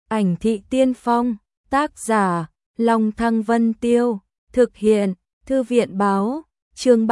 Ảnh thị tiên phong, tác giả, Long Thăng Vân Tiêu, thực hiện, Thư viện báo, chương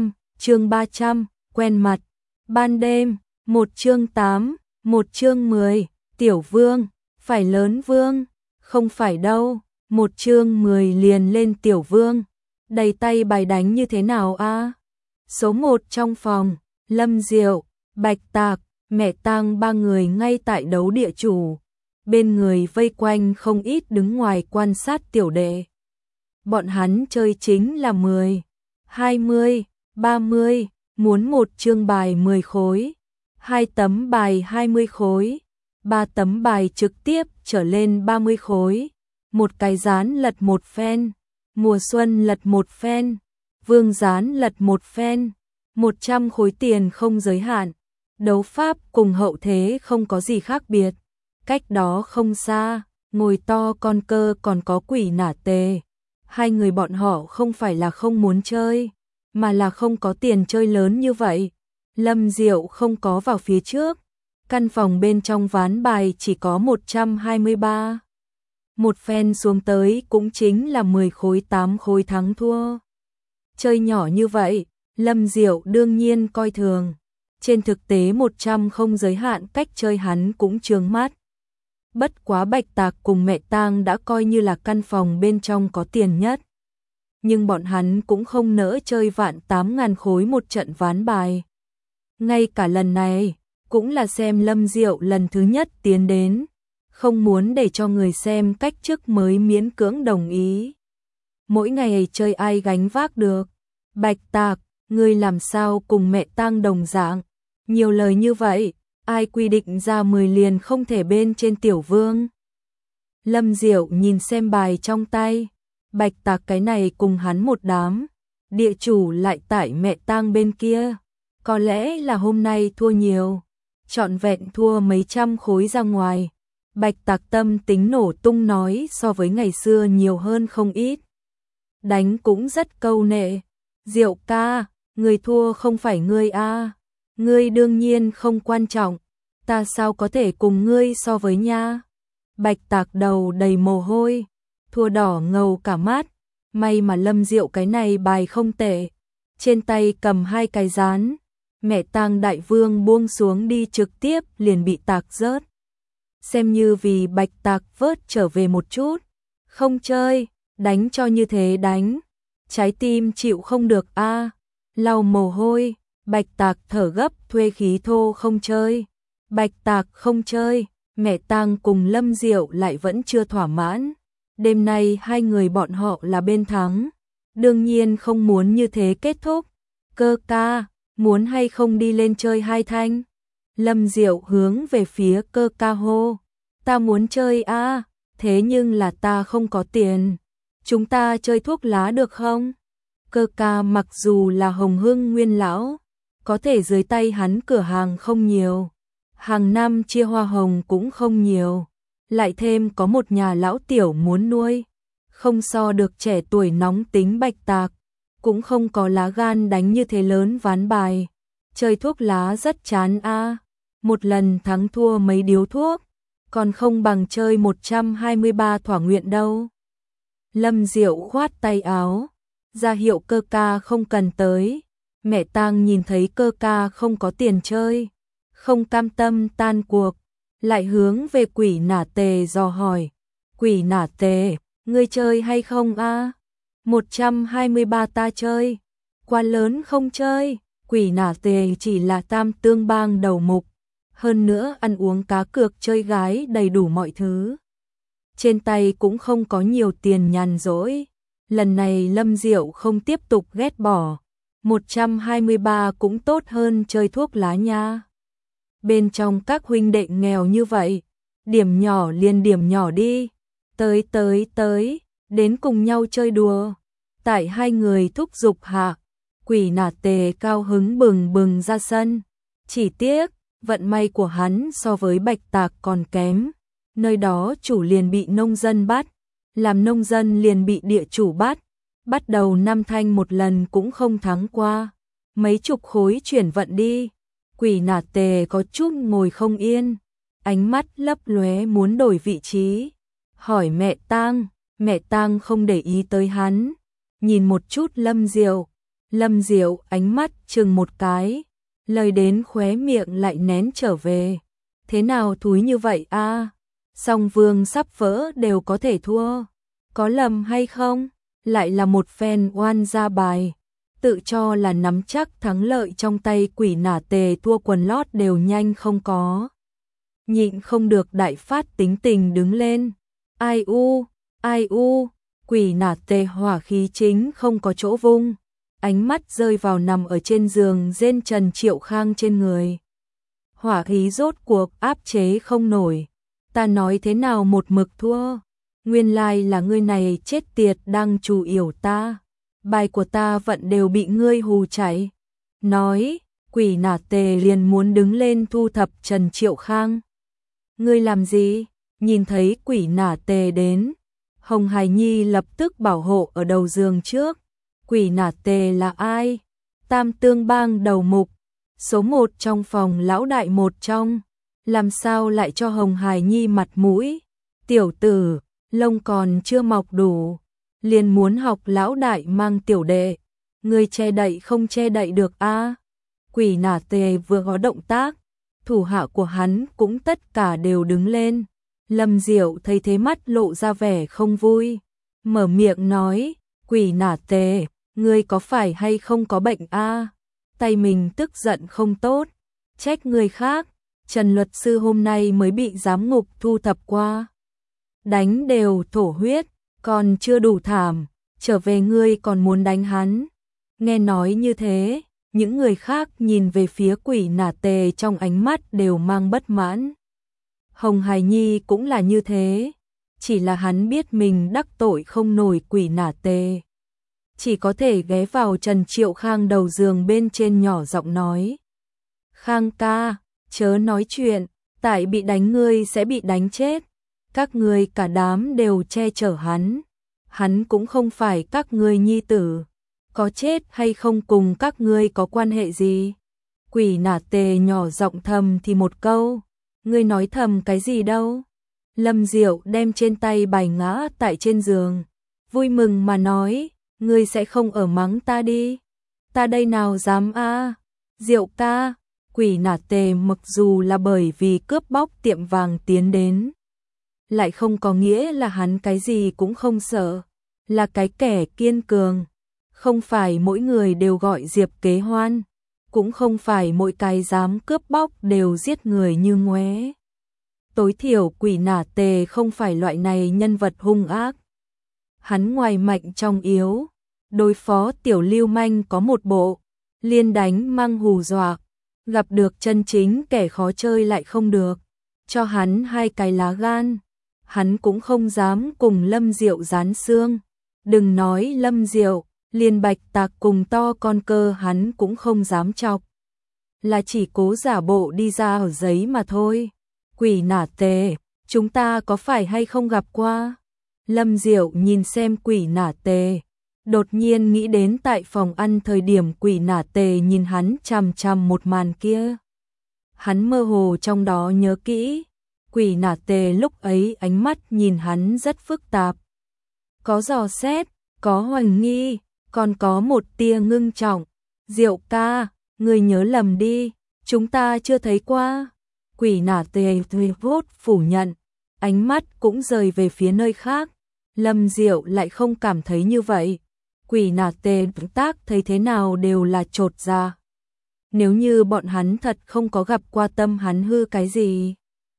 300, quen mặt, ban đêm, một chương 8, một chương 10, tiểu vương, phải lớn vương, không phải đâu, một chương 10 liền lên tiểu vương, đầy tay bài đánh như thế nào a? Số 1 trong phòng, Lâm Diệu, Bạch Tạc, Mẹ Tang ba người ngay tại đấu địa chủ. Bên người vây quanh không ít đứng ngoài quan sát tiểu đệ. Bọn hắn chơi chính là 10, 20, 30, muốn một chương bài 10 khối, 2 tấm bài 20 khối, 3 tấm bài trực tiếp trở lên 30 khối, một cái gián lật một phen, mùa xuân lật một phen, vương gián lật một phen, 100 khối tiền không giới hạn. Đấu pháp cùng hậu thế không có gì khác biệt. Cách đó không xa, ngồi to con cơ còn có Quỷ Nả Tề. Hai người bọn họ không phải là không muốn chơi, mà là không có tiền chơi lớn như vậy. Lâm Diệu không có vào phía trước. Căn phòng bên trong ván bài chỉ có 123. Một phen xuống tới cũng chính là 10 khối 8 khối thắng thua. Chơi nhỏ như vậy, Lâm Diệu đương nhiên coi thường. Trên thực tế 100 không giới hạn cách chơi hắn cũng trướng mắt. Bất quá Bạch Tạc cùng Mẹ Tang đã coi như là căn phòng bên trong có tiền nhất. Nhưng bọn hắn cũng không nỡ chơi vạn 8.000 khối một trận ván bài. Ngay cả lần này, cũng là xem Lâm Diệu lần thứ nhất tiến đến. Không muốn để cho người xem cách trước mới miễn cưỡng đồng ý. Mỗi ngày chơi ai gánh vác được. Bạch Tạc, ngươi làm sao cùng Mẹ Tang đồng dạng. Nhiều lời như vậy, ai quy định ra 10 liền không thể bên trên tiểu vương. Lâm Diệu nhìn xem bài trong tay, Bạch Tạc cái này cùng hắn một đám, địa chủ lại tại Mẹ Tang bên kia, có lẽ là hôm nay thua nhiều, trọn vẹn thua mấy trăm khối ra ngoài. Bạch Tạc tâm tính nổ tung nói so với ngày xưa nhiều hơn không ít. Đánh cũng rất câu nệ, Diệu ca, người thua không phải ngươi a. Ngươi đương nhiên không quan trọng, ta sao có thể cùng ngươi so với nha. Bạch Tạc đầu đầy mồ hôi, thua đỏ ngầu cả mắt, may mà Lâm Diệu cái này bài không tệ, trên tay cầm 2 cái gián, Mẹ Tang đại vương buông xuống đi trực tiếp liền bị tạc rớt. Xem như vì Bạch Tạc vớt trở về một chút, không chơi, đánh cho như thế đánh, trái tim chịu không được a. Lau mồ hôi. Bạch Tạc thở gấp thuê khí thô không chơi. Bạch Tạc không chơi, Mẹ Tang cùng Lâm Diệu lại vẫn chưa thỏa mãn. Đêm nay hai người bọn họ là bên thắng. Đương nhiên không muốn như thế kết thúc. Cơ ca, muốn hay không đi lên chơi 2 thanh? Lâm Diệu hướng về phía cơ ca hô. Ta muốn chơi a, thế nhưng là ta không có tiền. Chúng ta chơi thuốc lá được không? Cơ ca mặc dù là Hồng Hưng Nguyên lão, có thể dưới tay hắn cửa hàng không nhiều, hàng năm chia hoa hồng cũng không nhiều, lại thêm có một nhà lão tiểu muốn nuôi, không so được trẻ tuổi nóng tính Bạch Tạc, cũng không có lá gan đánh như thế lớn ván bài, chơi thuốc lá rất chán a, một lần thắng thua mấy điếu thuốc, còn không bằng chơi 123 thỏa nguyện đâu. Lâm Diệu khoát tay áo, ra hiệu cơ ca không cần tới. Mẹ Tang nhìn thấy cơ ca không có tiền chơi, không cam tâm tan cuộc, lại hướng về Quỷ Nả Tề dò hỏi. Quỷ Nả Tề, ngươi chơi hay không a? 123 ta chơi, quá lớn không chơi. Quỷ Nả Tề chỉ là tam tương bang đầu mục, hơn nữa ăn uống cá cược chơi gái đầy đủ mọi thứ. Trên tay cũng không có nhiều tiền nhàn rỗi. Lần này Lâm Diệu không tiếp tục ghét bỏ. 123 cũng tốt hơn chơi thuốc lá nha. Bên trong các huynh đệ nghèo như vậy, điểm nhỏ liền điểm nhỏ đi. Tới, đến cùng nhau chơi đùa. Tại hai người thúc giục hạ, Quỷ Nả Tề cao hứng bừng bừng ra sân. Chỉ tiếc, vận may của hắn so với Bạch Tạc còn kém. Nơi đó chủ liền bị nông dân bắt, làm nông dân liền bị địa chủ bắt. Bắt đầu 5 thanh một lần cũng không thắng qua, mấy chục khối chuyển vận đi. Quỷ Nả Tề có chút ngồi không yên, ánh mắt lấp lóe muốn đổi vị trí, hỏi mẹ Tang không để ý tới hắn, nhìn một chút Lâm Diệu ánh mắt chừng một cái, lời đến khóe miệng lại nén trở về. Thế nào thúi như vậy a? Song Vương sắp vỡ đều có thể thua, có lầm hay không? Lại là một phen oan ra bài, tự cho là nắm chắc thắng lợi trong tay. Quỷ Nả Tề thua quần lót đều nhanh không có. Nhịn không được đại phát tính tình đứng lên. Ai u, Quỷ Nả Tề hỏa khí chính không có chỗ vung, ánh mắt rơi vào nằm ở trên giường rên Trần Triệu Khang trên người. Hỏa khí rốt cuộc áp chế không nổi, ta nói thế nào một mực thua, nguyên lai là ngươi này chết tiệt đang chủ yểu ta, bài của ta vận đều bị ngươi hù chạy. Nói, Quỷ Nả Tề liền muốn đứng lên thu thập Trần Triệu Khang. Ngươi làm gì? Nhìn thấy Quỷ Nả Tề đến, Hồng Hải Nhi lập tức bảo hộ ở đầu giường trước. Quỷ Nả Tề là ai? Tam Tương Bang đầu mục, số 1 trong phòng lão đại một trong, làm sao lại cho Hồng Hải Nhi mặt mũi? Tiểu tử, lông còn chưa mọc đủ, liền muốn học lão đại mang tiểu đệ, người che đậy không che đậy được a? Quỷ Nả Tề vừa có động tác, thủ hạ của hắn cũng tất cả đều đứng lên. Lâm Diệu thấy thế mắt lộ ra vẻ không vui, mở miệng nói, Quỷ Nả Tề, ngươi có phải hay không có bệnh a? Tay mình tức giận không tốt, trách người khác, Trần luật sư hôm nay mới bị giám ngục thu thập qua. Đánh đều thổ huyết, còn chưa đủ thảm, trở về ngươi còn muốn đánh hắn. Nghe nói như thế, những người khác nhìn về phía Quỷ Nả Tề trong ánh mắt đều mang bất mãn. Hồng Hải Nhi cũng là như thế, chỉ là hắn biết mình đắc tội không nổi Quỷ Nả Tề, chỉ có thể ghé vào Trần Triệu Khang đầu giường bên trên nhỏ giọng nói. Khang ca, chớ nói chuyện, tại bị đánh ngươi sẽ bị đánh chết. Các ngươi cả đám đều che chở hắn cũng không phải các ngươi nhi tử, có chết hay không cùng các ngươi có quan hệ gì? Quỷ Nả Tề nhỏ giọng thầm thì một câu, ngươi nói thầm cái gì đâu? Lâm Diệu đem trên tay bài ngã tại trên giường, vui mừng mà nói, ngươi sẽ không ở mắng ta đi, ta đây nào dám a. Diệu ca, Quỷ Nả Tề mặc dù là bởi vì cướp bóc tiệm vàng tiến đến, lại không có nghĩa là hắn cái gì cũng không sợ, là cái kẻ kiên cường. Không phải mỗi người đều gọi Diệp Kế Hoan, cũng không phải mỗi cái dám cướp bóc đều giết người như ngoé. Tối thiểu Quỷ Nả Tề không phải loại này nhân vật hung ác. Hắn ngoài mạnh trong yếu, đối phó tiểu lưu manh có một bộ, liên đánh mang hù dọa, gặp được chân chính kẻ khó chơi lại không được, cho hắn 2 cái lá gan, hắn cũng không dám cùng Lâm Diệu gián xương. Đừng nói Lâm Diệu, liền Bạch Tạc cùng to con cơ hắn cũng không dám chọc, là chỉ cố giả bộ đi ra ở giấy mà thôi. Quỷ Nả Tề, chúng ta có phải hay không gặp qua? Lâm Diệu nhìn xem Quỷ Nả Tề, đột nhiên nghĩ đến tại phòng ăn thời điểm Quỷ Nả Tề nhìn hắn chằm chằm một màn kia. Hắn mơ hồ trong đó nhớ kỹ, Quỷ Nả Tề lúc ấy ánh mắt nhìn hắn rất phức tạp, có dò xét, có hoài nghi, còn có một tia ngưng trọng. Diệu ca, người nhớ lầm đi, chúng ta chưa thấy qua. Quỷ Nả Tề vốt phủ nhận, ánh mắt cũng rời về phía nơi khác. Lâm Diệu lại không cảm thấy như vậy. Quỷ Nả Tề tác thấy thế nào đều là chột dạ. Nếu như bọn hắn thật không có gặp qua tâm hắn hư cái gì.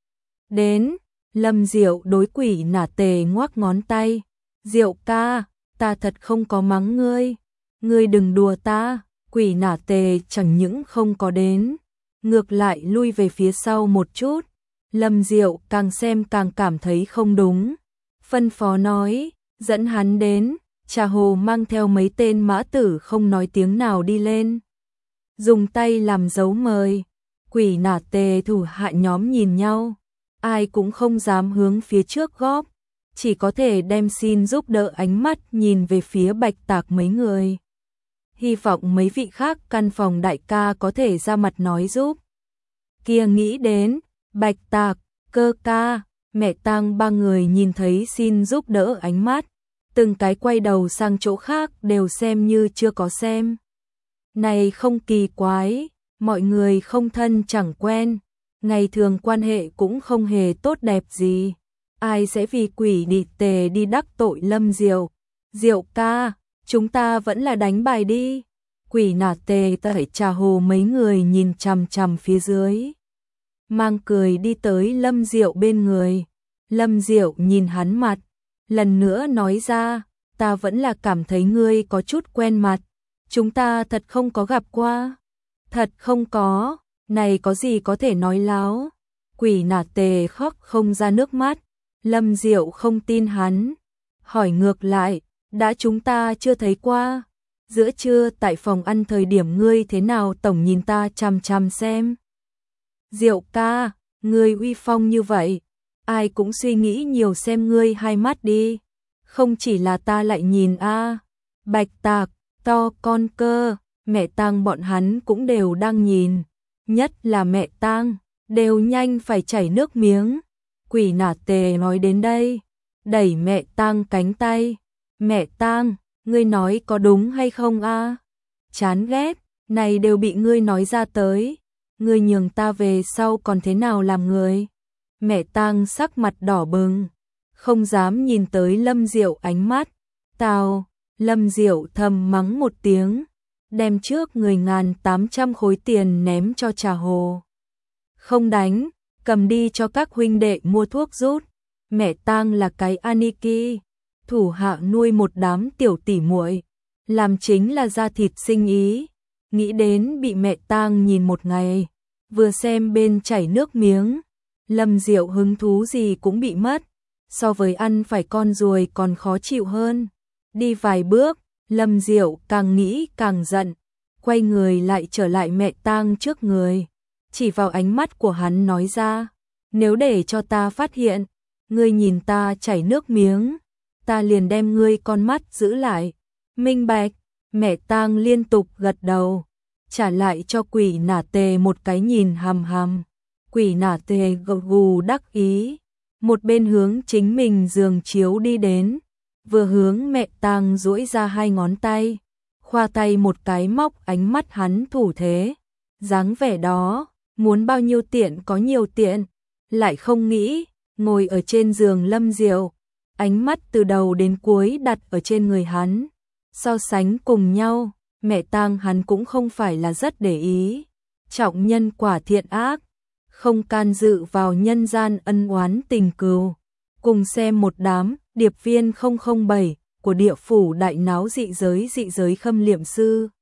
Đến, Lâm Diệu đối Quỷ Nả Tề ngoắc ngón tay. Diệu ca, ta thật không có mắng ngươi đừng đùa ta. Quỷ Nả Tề chẳng những không có đến, ngược lại lui về phía sau một chút. Lâm Diệu càng xem càng cảm thấy không đúng, phân phó nói, dẫn hắn đến. Trà Hồ mang theo mấy tên mã tử không nói tiếng nào đi lên, dùng tay làm dấu mời. Quỷ Nả Tề thủ hạ nhóm nhìn nhau, ai cũng không dám hướng phía trước góp, chỉ có thể đem xin giúp đỡ ánh mắt nhìn về phía Bạch Tạc mấy người. Hy vọng mấy vị khác căn phòng đại ca có thể ra mặt nói giúp. Kia nghĩ đến, Bạch Tạc, Cơ ca, mẹ Tang ba người nhìn thấy xin giúp đỡ ánh mắt, từng cái quay đầu sang chỗ khác đều xem như chưa có xem. Này không kỳ quái, mọi người không thân chẳng quen, ngày thường quan hệ cũng không hề tốt đẹp gì. Ai sẽ vì quỷ đị tề đi đắc tội Lâm Diệu? Diệu ca, chúng ta vẫn là đánh bài đi. Quỷ nả tề tẩy trà hồ mấy người nhìn chằm chằm phía dưới. Mang cười đi tới Lâm Diệu bên người. Lâm Diệu nhìn hắn mặt, lần nữa nói ra, ta vẫn là cảm thấy ngươi có chút quen mặt. Chúng ta thật không có gặp qua. Thật không có, này có gì có thể nói láo. Quỷ nả tề khóc không ra nước mắt. Lâm Diệu không tin hắn, hỏi ngược lại, đã chúng ta chưa thấy qua. Giữa trưa tại phòng ăn thời điểm ngươi thế nào tổng nhìn ta chằm chằm xem. Diệu ca, ngươi uy phong như vậy, ai cũng suy nghĩ nhiều xem ngươi hai mắt đi. Không chỉ là ta lại nhìn a. Bạch Tạc, To con cơ, mẹ Tang bọn hắn cũng đều đang nhìn, nhất là mẹ Tang, đều nhanh phải chảy nước miếng. Quỷ nả tề nói đến đây, đẩy mẹ Tang cánh tay. Mẹ Tang, ngươi nói có đúng hay không a? Chán ghét, này đều bị ngươi nói ra tới. Ngươi nhường ta về sau còn thế nào làm người? Mẹ Tang sắc mặt đỏ bừng, không dám nhìn tới Lâm Diệu ánh mắt. Tao, Lâm Diệu thầm mắng một tiếng, đem trước người 1.800 khối tiền ném cho Trà Hồ. Không đánh, cầm đi cho các huynh đệ mua thuốc rút. Mẹ Tang là cái Aniki, thủ hạ nuôi một đám tiểu tỷ muội, làm chính là da thịt sinh ý. Nghĩ đến bị mẹ Tang nhìn một ngày, vừa xem bên chảy nước miếng, Lâm Diệu hứng thú gì cũng bị mất, so với ăn phải con ruồi còn khó chịu hơn. Đi vài bước, Lâm Diệu càng nghĩ càng giận, quay người lại trở lại mẹ Tang trước người, chỉ vào ánh mắt của hắn nói ra, nếu để cho ta phát hiện, ngươi nhìn ta chảy nước miếng, ta liền đem ngươi con mắt giữ lại. Minh bạch. Mẹ Tang liên tục gật đầu, trả lại cho quỷ nả tề một cái nhìn hằm hằm. Quỷ nả tề gật gù đắc ý, một bên hướng chính mình giường chiếu đi đến, vừa hướng mẹ Tang duỗi ra hai ngón tay, khoa tay một cái móc ánh mắt hắn thủ thế. Dáng vẻ đó, muốn bao nhiêu tiện có nhiều tiện, lại không nghĩ, ngồi ở trên giường Lâm Diệu, ánh mắt từ đầu đến cuối đặt ở trên người hắn. So sánh cùng nhau, mẹ Tang hắn cũng không phải là rất để ý, trọng nhân quả thiện ác, không can dự vào nhân gian ân oán tình cừu. Cùng xem một đám điệp viên 007 của địa phủ đại náo dị giới khâm liệm sư.